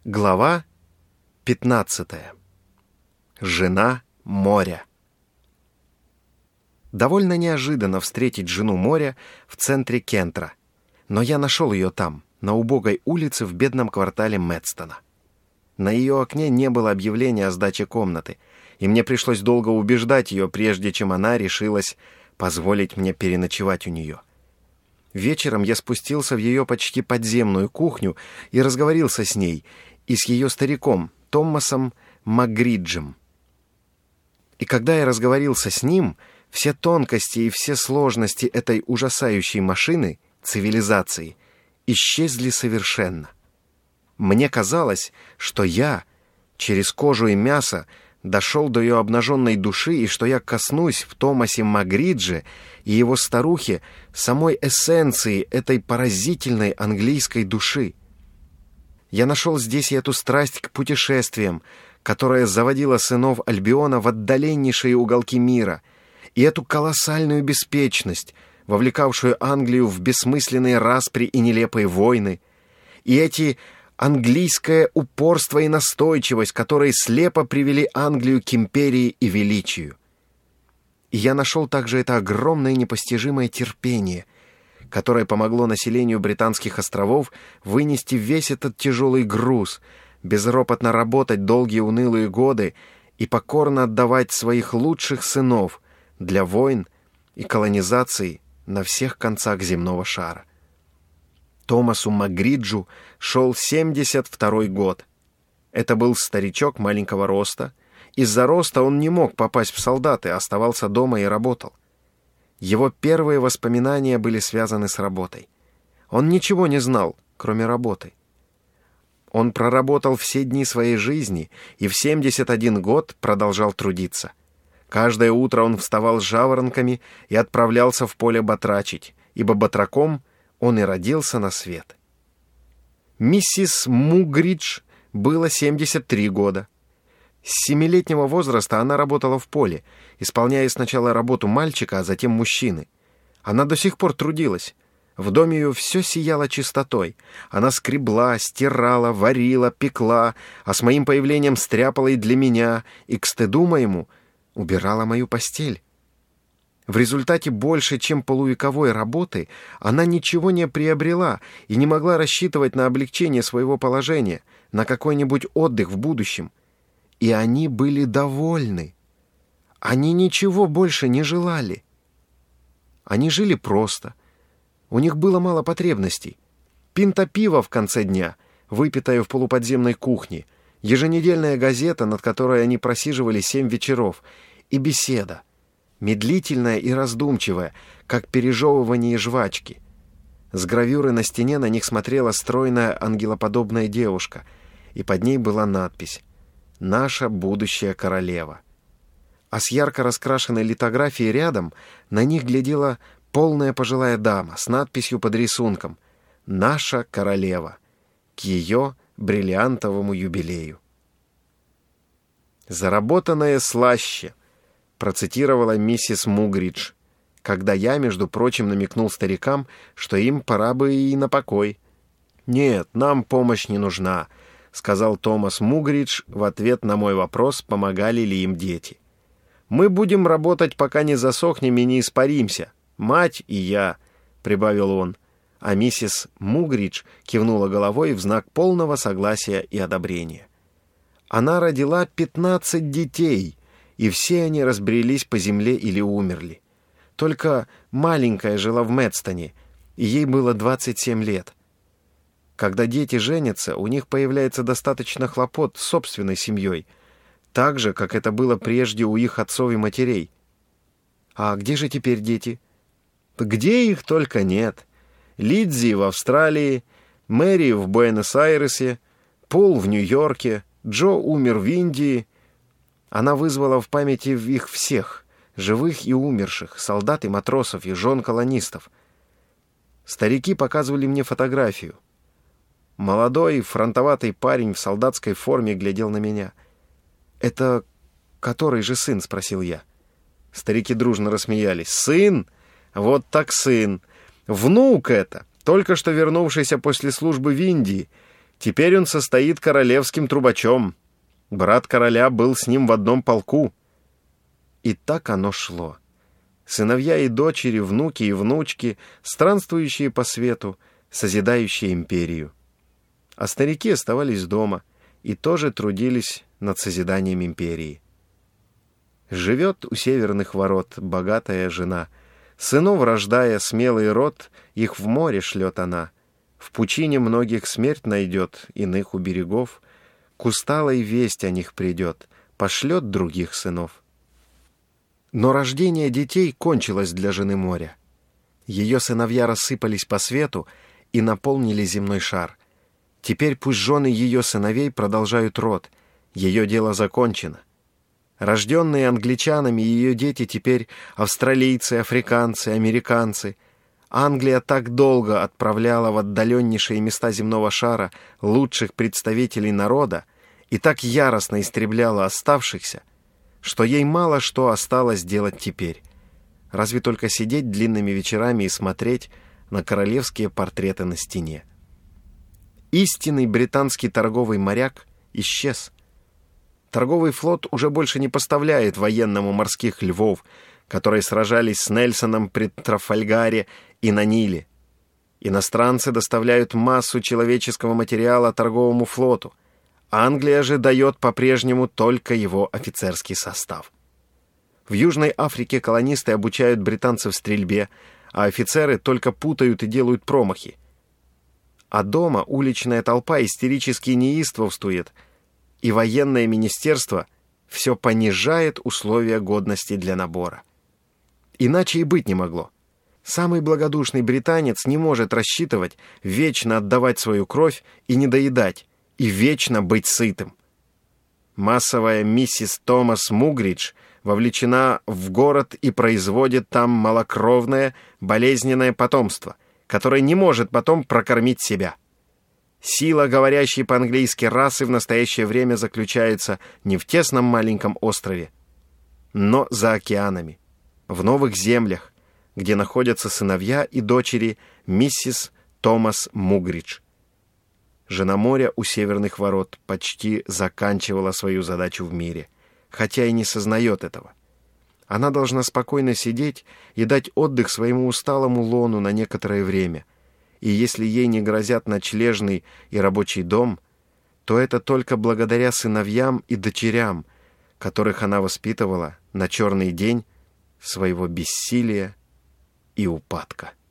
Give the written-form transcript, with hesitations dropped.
Глава 15. Жена моря. Довольно неожиданно встретить жену моря в центре Кентра, но я нашел ее там, на убогой улице в бедном квартале Медстона. На ее окне не было объявления о сдаче комнаты, и мне пришлось долго убеждать ее, прежде чем она решилась позволить мне переночевать у нее. Вечером я спустился в ее почти подземную кухню и разговорился с ней и с ее стариком Томасом Макгриджем. И когда я разговорился с ним, все тонкости и все сложности этой ужасающей машины, цивилизации, исчезли совершенно. Мне казалось, что я, через кожу и мясо, дошел до ее обнаженной души, и что я коснусь в Томасе Макгридже и его старухе самой эссенции этой поразительной английской души. Я нашел здесь и эту страсть к путешествиям, которая заводила сынов Альбиона в отдаленнейшие уголки мира, и эту колоссальную беспечность, вовлекавшую Англию в бессмысленные распри и нелепые войны, и эти английское упорство и настойчивость, которые слепо привели Англию к империи и величию. И я нашел также это огромное непостижимое терпение, которое помогло населению Британских островов вынести весь этот тяжелый груз, безропотно работать долгие унылые годы и покорно отдавать своих лучших сынов для войн и колонизации на всех концах земного шара. Томасу Макгриджу шел 72-й год. Это был старичок маленького роста. Из-за роста он не мог попасть в солдаты, а оставался дома и работал. Его первые воспоминания были связаны с работой. Он ничего не знал, кроме работы. Он проработал все дни своей жизни и в 71 год продолжал трудиться. Каждое утро он вставал с жаворонками и отправлялся в поле батрачить, ибо батраком он и родился на свет. Миссис Мугридж было 73 года. С 7-летнего возраста она работала в поле, исполняя сначала работу мальчика, а затем мужчины. Она до сих пор трудилась. В доме ее все сияло чистотой. Она скребла, стирала, варила, пекла, а с моим появлением стряпала и для меня, и, к стыду моему, убирала мою постель. В результате больше, чем полувековой работы, она ничего не приобрела и не могла рассчитывать на облегчение своего положения, на какой-нибудь отдых в будущем. И они были довольны. Они ничего больше не желали. Они жили просто. У них было мало потребностей. Пинта пива в конце дня, выпитая в полуподземной кухне, еженедельная газета, над которой они просиживали 7 вечеров, и беседа, медлительная и раздумчивая, как пережевывание жвачки. С гравюры на стене на них смотрела стройная ангелоподобная девушка, и под ней была надпись «Наша будущая королева». А с ярко раскрашенной литографией рядом на них глядела полная пожилая дама с надписью под рисунком «Наша королева» к ее бриллиантовому юбилею. «Заработанное слаще», процитировала миссис Мугридж, когда я, между прочим, намекнул старикам, что им пора бы и на покой. «Нет, нам помощь не нужна», — сказал Томас Мугридж в ответ на мой вопрос, помогали ли им дети. «Мы будем работать, пока не засохнем и не испаримся. Мать и я», — прибавил он, а миссис Мугридж кивнула головой в знак полного согласия и одобрения. Она родила 15 детей, и все они разбрелись по земле или умерли. Только маленькая жила в Медстоне, и ей было 27 лет. Когда дети женятся, у них появляется достаточно хлопот с собственной семьей, так же, как это было прежде у их отцов и матерей. А где же теперь дети? Где их только нет. Лидзи в Австралии, Мэри в Буэнос-Айресе, Пол в Нью-Йорке, Джо умер в Индии. Она вызвала в памяти их всех, живых и умерших, солдат и матросов, и жен колонистов. Старики показывали мне фотографию. Молодой фронтоватый парень в солдатской форме глядел на меня. «Это который же сын?» — спросил я. Старики дружно рассмеялись. «Сын? Вот так сын! Внук это, только что вернувшийся после службы в Индии. Теперь он состоит королевским трубачом. Брат короля был с ним в одном полку. И так оно шло. Сыновья и дочери, внуки и внучки, странствующие по свету, созидающие империю. А старики оставались дома и тоже трудились над созиданием империи. Живет у северных ворот богатая жена. Сынов рождая смелый род, их в море шлет она. В пучине многих смерть найдет, иных у берегов. К усталой весть о них придет, пошлет других сынов. Но рождение детей кончилось для жены моря. Ее сыновья рассыпались по свету и наполнили земной шар. Теперь пусть жены ее сыновей продолжают род. Ее дело закончено. Рожденные англичанами ее дети теперь австралийцы, африканцы, американцы. Англия так долго отправляла в отдаленнейшие места земного шара лучших представителей народа и так яростно истребляла оставшихся, что ей мало что осталось делать теперь. Разве только сидеть длинными вечерами и смотреть на королевские портреты на стене. Истинный британский торговый моряк исчез. Торговый флот уже больше не поставляет военному морских львов, которые сражались с Нельсоном при Трафальгаре и на Ниле. Иностранцы доставляют массу человеческого материала торговому флоту. Англия же дает по-прежнему только его офицерский состав. В Южной Африке колонисты обучают британцев стрельбе, а офицеры только путают и делают промахи. А дома уличная толпа истерически неистовствует, и военное министерство все понижает условия годности для набора. Иначе и быть не могло. Самый благодушный британец не может рассчитывать вечно отдавать свою кровь и не доедать, и вечно быть сытым. Массовая миссис Томас Мугридж вовлечена в город и производит там малокровное, болезненное потомство, которое не может потом прокормить себя. Сила говорящей по-английски расы в настоящее время заключается не в тесном маленьком острове, но за океанами, в новых землях, где находятся сыновья и дочери миссис Томас Мугридж. Жена моря у северных ворот почти заканчивала свою задачу в мире, хотя и не сознает этого. Она должна спокойно сидеть и дать отдых своему усталому лону на некоторое время, и если ей не грозят ночлежный и рабочий дом, то это только благодаря сыновьям и дочерям, которых она воспитывала на черный день своего бессилия и упадка.